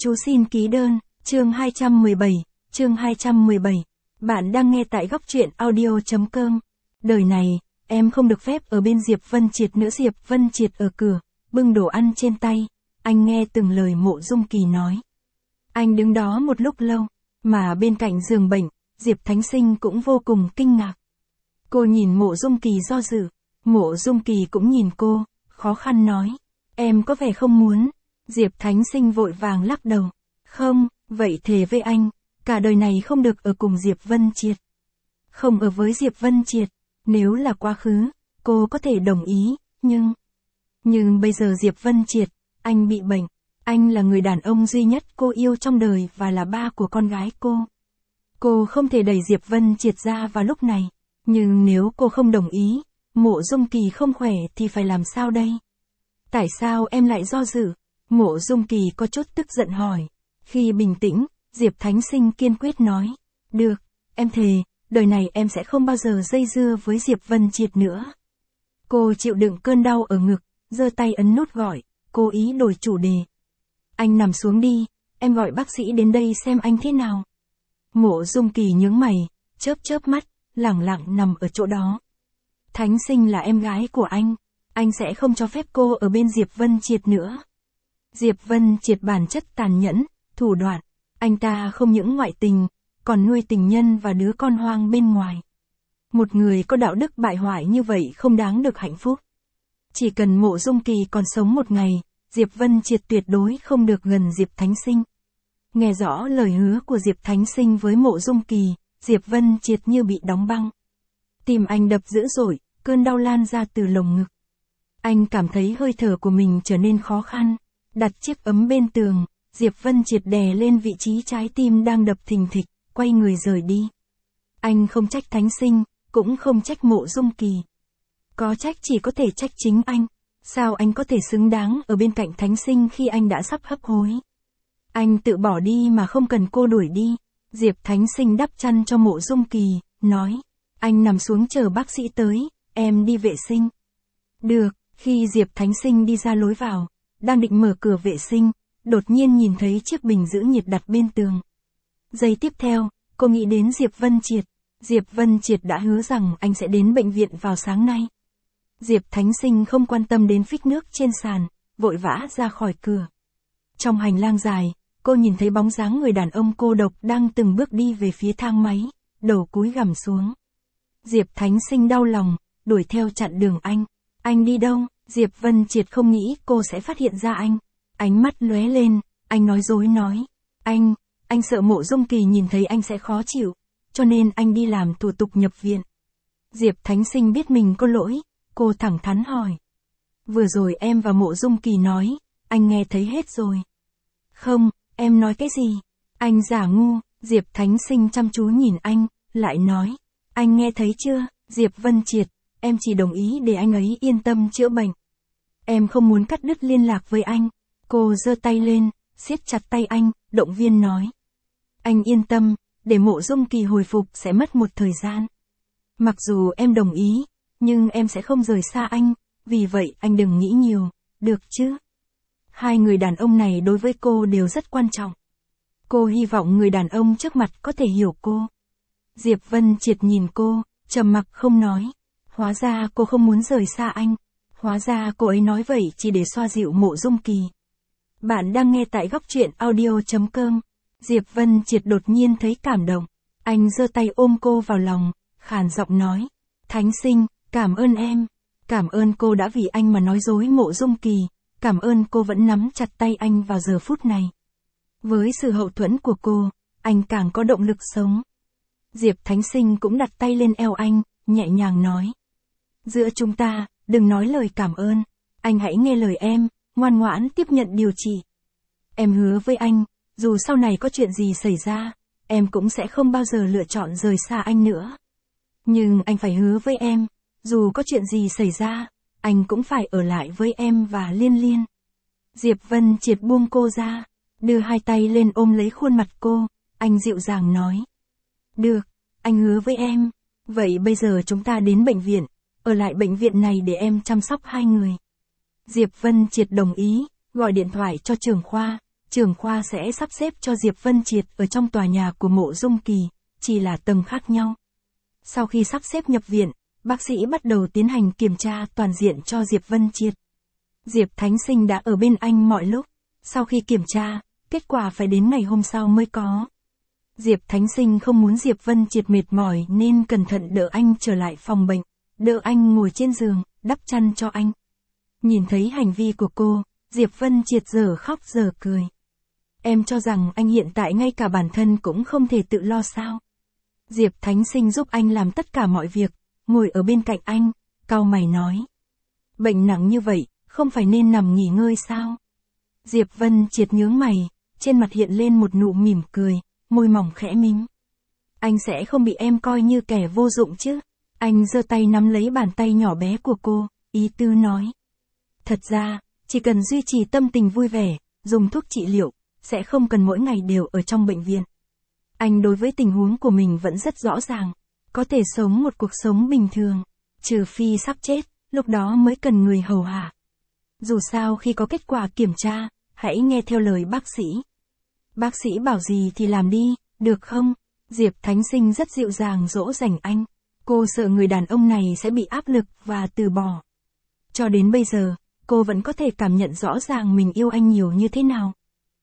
Chú xin ký đơn, chương 217, chương 217. Bạn đang nghe tại góc truyện audio.com. Đời này, em không được phép ở bên Diệp Vân Triệt nữa. Diệp Vân Triệt ở cửa, bưng đồ ăn trên tay. Anh nghe từng lời Mộ Dung Kỳ nói. Anh đứng đó một lúc lâu, mà bên cạnh giường bệnh, Diệp Thánh Sinh cũng vô cùng kinh ngạc. Cô nhìn Mộ Dung Kỳ do dự, Mộ Dung Kỳ cũng nhìn cô, khó khăn nói. Em có vẻ không muốn. Diệp Thánh Sinh vội vàng lắc đầu. Không, vậy thề với anh, cả đời này không được ở cùng Diệp Vân Triệt. Không ở với Diệp Vân Triệt, nếu là quá khứ, cô có thể đồng ý, nhưng bây giờ Diệp Vân Triệt, anh bị bệnh, anh là người đàn ông duy nhất cô yêu trong đời và là ba của con gái cô. Cô không thể đẩy Diệp Vân Triệt ra vào lúc này, nhưng nếu cô không đồng ý, Mộ Dung Kỳ không khỏe thì phải làm sao đây? Tại sao em lại do dự? Mộ Dung Kỳ có chút tức giận hỏi. Khi bình tĩnh, Diệp Thánh Sinh kiên quyết nói. Được, em thề, đời này em sẽ không bao giờ dây dưa với Diệp Vân Triệt nữa. Cô chịu đựng cơn đau ở ngực, giơ tay ấn nút gọi, cố ý đổi chủ đề. Anh nằm xuống đi, em gọi bác sĩ đến đây xem anh thế nào. Mộ Dung Kỳ nhướng mày, chớp mắt, lẳng lặng nằm ở chỗ đó. Thánh Sinh là em gái của anh sẽ không cho phép cô ở bên Diệp Vân Triệt nữa. Diệp Vân Triệt bản chất tàn nhẫn, thủ đoạn, anh ta không những ngoại tình, còn nuôi tình nhân và đứa con hoang bên ngoài. Một người có đạo đức bại hoại như vậy không đáng được hạnh phúc. Chỉ cần Mộ Dung Kỳ còn sống một ngày, Diệp Vân Triệt tuyệt đối không được gần Diệp Thánh Sinh. Nghe rõ lời hứa của Diệp Thánh Sinh với Mộ Dung Kỳ, Diệp Vân Triệt như bị đóng băng. Tim anh đập dữ dội, cơn đau lan ra từ lồng ngực. Anh cảm thấy hơi thở của mình trở nên khó khăn. Đặt chiếc ấm bên tường, Diệp Vân Triệt đè lên vị trí trái tim đang đập thình thịch, quay người rời đi. Anh không trách Thánh Sinh, cũng không trách Mộ Dung Kỳ. Có trách chỉ có thể trách chính anh. Sao anh có thể xứng đáng ở bên cạnh Thánh Sinh khi anh đã sắp hấp hối? Anh tự bỏ đi mà không cần cô đuổi đi. Diệp Thánh Sinh đắp chăn cho Mộ Dung Kỳ, nói. Anh nằm xuống chờ bác sĩ tới, em đi vệ sinh. Được, khi Diệp Thánh Sinh đi ra lối vào, đang định mở cửa vệ sinh, đột nhiên nhìn thấy chiếc bình giữ nhiệt đặt bên tường. Giây tiếp theo, cô nghĩ đến Diệp Vân Triệt. Diệp Vân Triệt đã hứa rằng anh sẽ đến bệnh viện vào sáng nay. Diệp Thánh Sinh không quan tâm đến phích nước trên sàn, vội vã ra khỏi cửa. Trong hành lang dài, cô nhìn thấy bóng dáng người đàn ông cô độc đang từng bước đi về phía thang máy, đầu cúi gằm xuống. Diệp Thánh Sinh đau lòng, đuổi theo chặn đường anh. Anh đi đâu? Diệp Vân Triệt không nghĩ cô sẽ phát hiện ra anh. Ánh mắt lóe lên, anh nói dối nói. Anh sợ Mộ Dung Kỳ nhìn thấy anh sẽ khó chịu, cho nên anh đi làm thủ tục nhập viện. Diệp Thánh Sinh biết mình có lỗi, cô thẳng thắn hỏi. Vừa rồi em và Mộ Dung Kỳ nói, anh nghe thấy hết rồi. Không, em nói cái gì? Anh giả ngu. Diệp Thánh Sinh chăm chú nhìn anh, lại nói. Anh nghe thấy chưa, Diệp Vân Triệt, em chỉ đồng ý để anh ấy yên tâm chữa bệnh. Em không muốn cắt đứt liên lạc với anh. Cô giơ tay lên, siết chặt tay anh, động viên nói. Anh yên tâm, để Mộ Dung Kỳ hồi phục sẽ mất một thời gian. Mặc dù em đồng ý, nhưng em sẽ không rời xa anh, vì vậy anh đừng nghĩ nhiều, được chứ? Hai người đàn ông này đối với cô đều rất quan trọng. Cô hy vọng người đàn ông trước mặt có thể hiểu cô. Diệp Vân Triệt nhìn cô, trầm mặc không nói. Hóa ra cô không muốn rời xa anh. Hóa ra cô ấy nói vậy chỉ để xoa dịu Mộ Dung Kỳ. Bạn đang nghe tại góc truyện audio.com. Diệp Vân Triệt đột nhiên thấy cảm động. Anh giơ tay ôm cô vào lòng, khàn giọng nói. Thánh Sinh, cảm ơn em. Cảm ơn cô đã vì anh mà nói dối Mộ Dung Kỳ. Cảm ơn cô vẫn nắm chặt tay anh vào giờ phút này. Với sự hậu thuẫn của cô, anh càng có động lực sống. Diệp Thánh Sinh cũng đặt tay lên eo anh, nhẹ nhàng nói. Giữa chúng ta, đừng nói lời cảm ơn. Anh hãy nghe lời em, ngoan ngoãn tiếp nhận điều trị. Em hứa với anh, dù sau này có chuyện gì xảy ra, em cũng sẽ không bao giờ lựa chọn rời xa anh nữa. Nhưng anh phải hứa với em, dù có chuyện gì xảy ra, anh cũng phải ở lại với em và Liên Liên. Diệp Vân Triệt buông cô ra, đưa hai tay lên ôm lấy khuôn mặt cô, anh dịu dàng nói. Được, anh hứa với em. Vậy bây giờ chúng ta đến bệnh viện, ở lại bệnh viện này để em chăm sóc hai người. Diệp Vân Triệt đồng ý, gọi điện thoại cho trưởng khoa, trưởng khoa sẽ sắp xếp cho Diệp Vân Triệt ở trong tòa nhà của Mộ Dung Kỳ, chỉ là tầng khác nhau. Sau khi sắp xếp nhập viện, bác sĩ bắt đầu tiến hành kiểm tra toàn diện cho Diệp Vân Triệt. Diệp Thánh Sinh đã ở bên anh mọi lúc, sau khi kiểm tra, kết quả phải đến ngày hôm sau mới có. Diệp Thánh Sinh không muốn Diệp Vân Triệt mệt mỏi nên cẩn thận đỡ anh trở lại phòng bệnh, đỡ anh ngồi trên giường, đắp chăn cho anh. Nhìn thấy hành vi của cô, Diệp Vân Triệt giờ khóc giờ cười. Em cho rằng anh hiện tại ngay cả bản thân cũng không thể tự lo sao? Diệp Thánh Sinh giúp anh làm tất cả mọi việc, ngồi ở bên cạnh anh, cau mày nói. Bệnh nặng như vậy, không phải nên nằm nghỉ ngơi sao? Diệp Vân Triệt nhướng mày, trên mặt hiện lên một nụ mỉm cười, môi mỏng khẽ mím. Anh sẽ không bị em coi như kẻ vô dụng chứ? Anh giơ tay nắm lấy bàn tay nhỏ bé của cô, ý tứ nói. Thật ra, chỉ cần duy trì tâm tình vui vẻ, dùng thuốc trị liệu, sẽ không cần mỗi ngày đều ở trong bệnh viện. Anh đối với tình huống của mình vẫn rất rõ ràng, có thể sống một cuộc sống bình thường, trừ phi sắp chết, lúc đó mới cần người hầu hạ. Dù sao khi có kết quả kiểm tra, hãy nghe theo lời bác sĩ. Bác sĩ bảo gì thì làm đi, được không? Diệp Thánh Sinh rất dịu dàng dỗ dành anh. Cô sợ người đàn ông này sẽ bị áp lực và từ bỏ. Cho đến bây giờ, cô vẫn có thể cảm nhận rõ ràng mình yêu anh nhiều như thế nào.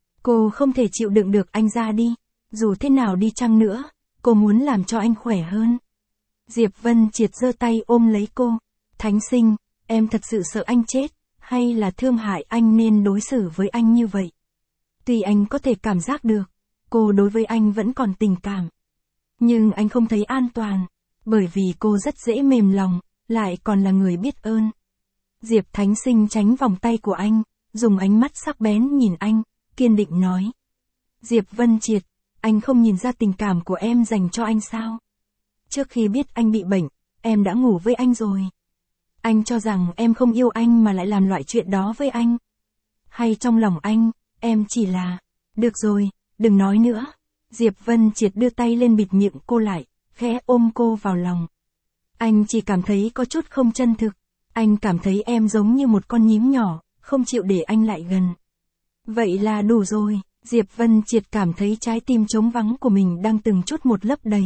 Cô không thể chịu đựng được anh ra đi. Dù thế nào đi chăng nữa, cô muốn làm cho anh khỏe hơn. Diệp Vân Triệt giơ tay ôm lấy cô. Thánh Sinh, em thật sự sợ anh chết, hay là thương hại anh nên đối xử với anh như vậy? Tuy anh có thể cảm giác được, cô đối với anh vẫn còn tình cảm. Nhưng anh không thấy an toàn, bởi vì cô rất dễ mềm lòng, lại còn là người biết ơn. Diệp Thánh Sinh tránh vòng tay của anh, dùng ánh mắt sắc bén nhìn anh, kiên định nói. Diệp Vân Triệt, anh không nhìn ra tình cảm của em dành cho anh sao? Trước khi biết anh bị bệnh, em đã ngủ với anh rồi. Anh cho rằng em không yêu anh mà lại làm loại chuyện đó với anh. Hay trong lòng anh, em chỉ là... Được rồi, đừng nói nữa. Diệp Vân Triệt đưa tay lên bịt miệng cô lại, khẽ ôm cô vào lòng. Anh chỉ cảm thấy có chút không chân thực. Anh cảm thấy em giống như một con nhím nhỏ, không chịu để anh lại gần. Vậy là đủ rồi. Diệp Vân Triệt cảm thấy trái tim trống vắng của mình đang từng chút một lấp đầy.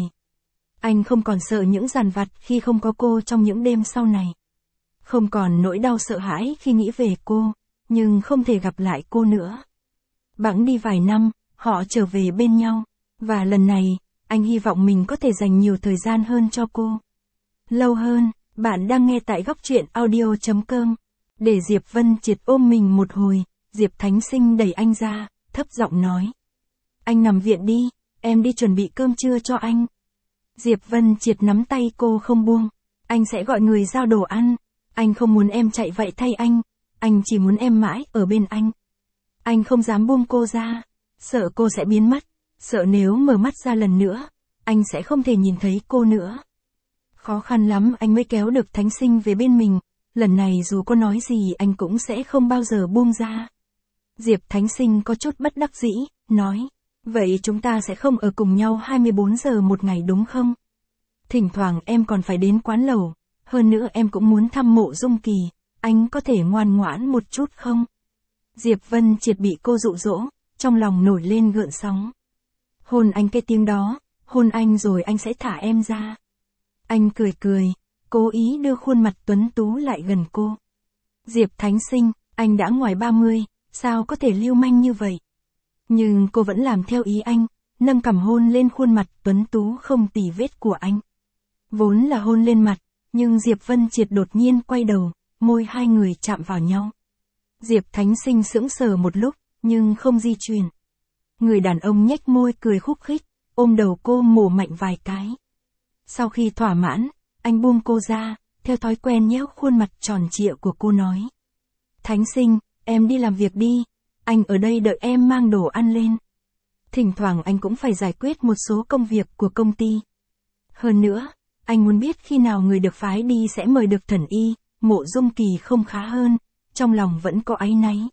Anh không còn sợ những dằn vặt khi không có cô trong những đêm sau này. Không còn nỗi đau sợ hãi khi nghĩ về cô, nhưng không thể gặp lại cô nữa. Bẵng đi vài năm, họ trở về bên nhau, và lần này, anh hy vọng mình có thể dành nhiều thời gian hơn cho cô. Lâu hơn, bạn đang nghe tại góc truyện audio.com. Để Diệp Vân Triệt ôm mình một hồi, Diệp Thánh Sinh đẩy anh ra, thấp giọng nói. Anh nằm viện đi, em đi chuẩn bị cơm trưa cho anh. Diệp Vân Triệt nắm tay cô không buông. Anh sẽ gọi người giao đồ ăn. Anh không muốn em chạy vậy thay anh chỉ muốn em mãi ở bên anh. Anh không dám buông cô ra, sợ cô sẽ biến mất, sợ nếu mở mắt ra lần nữa, anh sẽ không thể nhìn thấy cô nữa. Khó khăn lắm anh mới kéo được Thánh Sinh về bên mình, lần này dù có nói gì anh cũng sẽ không bao giờ buông ra. Diệp Thánh Sinh có chút bất đắc dĩ, nói, vậy chúng ta sẽ không ở cùng nhau 24 giờ một ngày đúng không? Thỉnh thoảng em còn phải đến quán lẩu, hơn nữa em cũng muốn thăm Mộ Dung Kỳ, anh có thể ngoan ngoãn một chút không? Diệp Vân Triệt bị cô dụ dỗ, trong lòng nổi lên gợn sóng. Hôn anh cái tiếng đó, hôn anh rồi anh sẽ thả em ra. Anh cười cười, cố ý đưa khuôn mặt tuấn tú lại gần cô. Diệp Thánh Sinh, anh đã ngoài 30, sao có thể lưu manh như vậy? Nhưng cô vẫn làm theo ý anh, nâng cằm hôn lên khuôn mặt tuấn tú không tì vết của anh. Vốn là hôn lên mặt, nhưng Diệp Vân Triệt đột nhiên quay đầu, môi hai người chạm vào nhau. Diệp Thánh Sinh sững sờ một lúc, nhưng không di chuyển. Người đàn ông nhếch môi cười khúc khích, ôm đầu cô mổ mạnh vài cái. Sau khi thỏa mãn, anh buông cô ra, theo thói quen nhéo khuôn mặt tròn trịa của cô nói. Thánh Sinh, em đi làm việc đi, anh ở đây đợi em mang đồ ăn lên. Thỉnh thoảng anh cũng phải giải quyết một số công việc của công ty. Hơn nữa, anh muốn biết khi nào người được phái đi sẽ mời được thần y. Mộ Dung Kỳ không khá hơn, trong lòng vẫn có áy náy.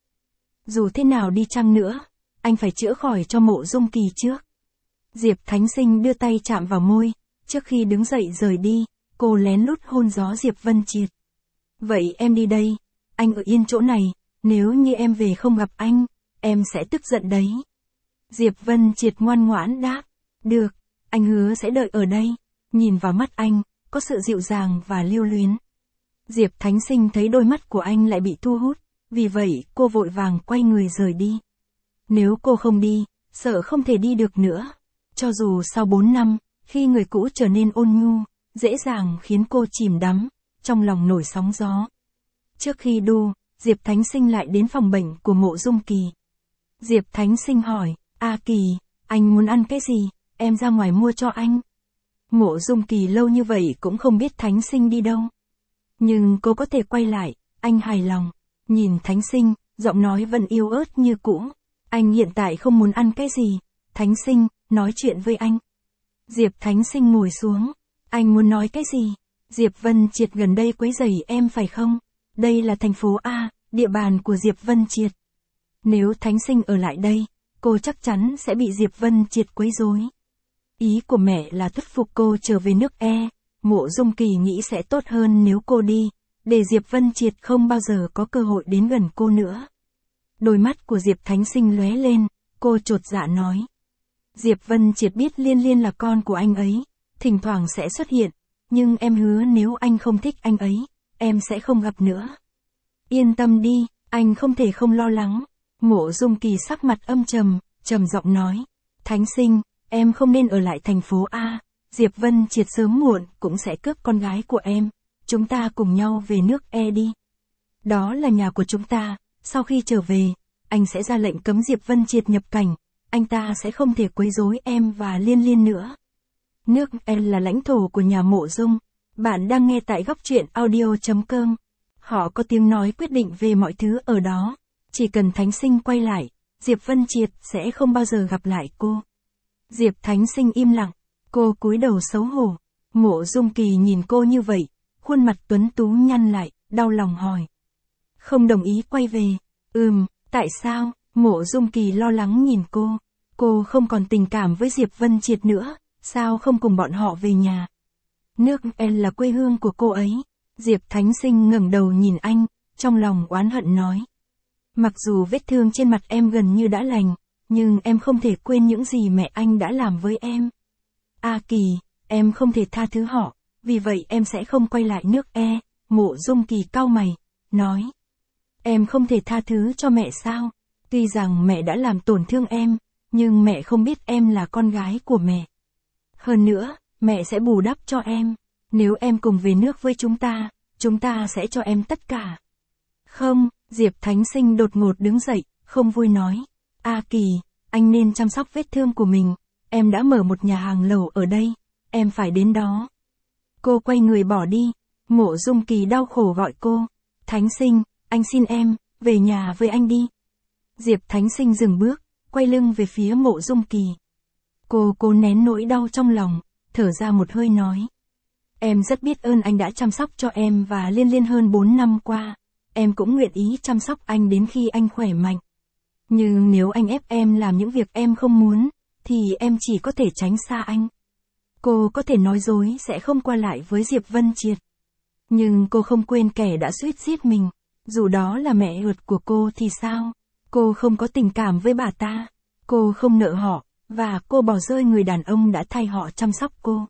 Dù thế nào đi chăng nữa, anh phải chữa khỏi cho Mộ Dung Kỳ trước. Diệp Thánh Sinh đưa tay chạm vào môi, trước khi đứng dậy rời đi, cô lén lút hôn gió Diệp Vân Triệt. Vậy em đi đây, anh ở yên chỗ này, nếu như em về không gặp anh em sẽ tức giận đấy. Diệp Vân Triệt ngoan ngoãn đáp, được, anh hứa sẽ đợi ở đây. Nhìn vào mắt anh, có sự dịu dàng và lưu luyến. Diệp Thánh Sinh thấy đôi mắt của anh lại bị thu hút, vì vậy cô vội vàng quay người rời đi. Nếu cô không đi, sợ không thể đi được nữa. Cho dù sau 4 năm, khi người cũ trở nên ôn nhu, dễ dàng khiến cô chìm đắm, trong lòng nổi sóng gió. Trước khi đu, Diệp Thánh Sinh lại đến phòng bệnh của Mộ Dung Kỳ. Diệp Thánh Sinh hỏi, A Kỳ, anh muốn ăn cái gì, em ra ngoài mua cho anh. Mộ Dung Kỳ lâu như vậy cũng không biết Thánh Sinh đi đâu. Nhưng cô có thể quay lại, anh hài lòng. Nhìn Thánh Sinh, giọng nói vẫn yếu ớt như cũ. Anh hiện tại không muốn ăn cái gì. Thánh Sinh, nói chuyện với anh. Diệp Thánh Sinh ngồi xuống. Anh muốn nói cái gì? Diệp Vân Triệt gần đây quấy rầy em phải không? Đây là thành phố A, địa bàn của Diệp Vân Triệt. Nếu Thánh Sinh ở lại đây, cô chắc chắn sẽ bị Diệp Vân Triệt quấy rối. Ý của mẹ là thuyết phục cô trở về nước E. Mộ Dung Kỳ nghĩ sẽ tốt hơn nếu cô đi, để Diệp Vân Triệt không bao giờ có cơ hội đến gần cô nữa. Đôi mắt của Diệp Thánh Sinh lóe lên, cô chột dạ nói. Diệp Vân Triệt biết Liên Liên là con của anh ấy, thỉnh thoảng sẽ xuất hiện, nhưng em hứa nếu anh không thích anh ấy, em sẽ không gặp nữa. Yên tâm đi, anh không thể không lo lắng. Mộ Dung Kỳ sắc mặt âm trầm, trầm giọng nói. Thánh Sinh, em không nên ở lại thành phố A, Diệp Vân Triệt sớm muộn cũng sẽ cướp con gái của em, chúng ta cùng nhau về nước E đi. Đó là nhà của chúng ta, sau khi trở về, anh sẽ ra lệnh cấm Diệp Vân Triệt nhập cảnh, anh ta sẽ không thể quấy rối em và Liên Liên nữa. Nước E là lãnh thổ của nhà Mộ Dung, bạn đang nghe tại góc truyện audio.com. Họ có tiếng nói quyết định về mọi thứ ở đó, chỉ cần Thánh Sinh quay lại, Diệp Vân Triệt sẽ không bao giờ gặp lại cô. Diệp Thánh Sinh im lặng, cô cúi đầu xấu hổ. Mộ Dung Kỳ nhìn cô như vậy, khuôn mặt tuấn tú nhăn lại, đau lòng hỏi. Không đồng ý quay về. Tại sao? Mộ Dung Kỳ lo lắng nhìn cô không còn tình cảm với Diệp Vân Triệt nữa, sao không cùng bọn họ về nhà? Nước L là quê hương của cô ấy. Diệp Thánh Sinh ngẩng đầu nhìn anh, trong lòng oán hận nói. Mặc dù vết thương trên mặt em gần như đã lành, nhưng em không thể quên những gì mẹ anh đã làm với em. A Kỳ, em không thể tha thứ họ, vì vậy em sẽ không quay lại nước E. Mộ Dung Kỳ cau mày, nói. Em không thể tha thứ cho mẹ sao? Tuy rằng mẹ đã làm tổn thương em, nhưng mẹ không biết em là con gái của mẹ. Hơn nữa, mẹ sẽ bù đắp cho em. Nếu em cùng về nước với chúng ta sẽ cho em tất cả. Không, Diệp Thánh Sinh đột ngột đứng dậy, không vui nói. A Kỳ, anh nên chăm sóc vết thương của mình. Em đã mở một nhà hàng lẩu ở đây, em phải đến đó. Cô quay người bỏ đi. Mộ Dung Kỳ đau khổ gọi cô. Thánh Sinh, anh xin em, về nhà với anh đi. Diệp Thánh Sinh dừng bước, quay lưng về phía Mộ Dung Kỳ. Cô cố nén nỗi đau trong lòng, thở ra một hơi nói. Em rất biết ơn anh đã chăm sóc cho em và Liên Liên hơn 4 năm qua. Em cũng nguyện ý chăm sóc anh đến khi anh khỏe mạnh. Nhưng nếu anh ép em làm những việc em không muốn, thì em chỉ có thể tránh xa anh. Cô có thể nói dối sẽ không qua lại với Diệp Vân Triệt. Nhưng cô không quên kẻ đã suýt giết mình. Dù đó là mẹ ruột của cô thì sao? Cô không có tình cảm với bà ta. Cô không nợ họ, và cô bỏ rơi người đàn ông đã thay họ chăm sóc cô.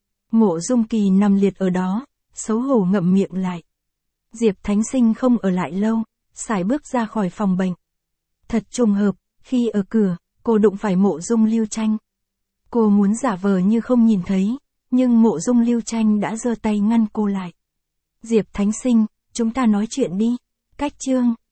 Mộ Dung Kỳ nằm liệt ở đó, xấu hổ ngậm miệng lại. Diệp Thánh Sinh không ở lại lâu, sải bước ra khỏi phòng bệnh. Thật trùng hợp, khi ở cửa, cô đụng phải Mộ Dung Lưu Tranh. Cô muốn giả vờ như không nhìn thấy, nhưng Mộ Dung Lưu Tranh đã giơ tay ngăn cô lại. Diệp Thánh Sinh, chúng ta nói chuyện đi. Cách chương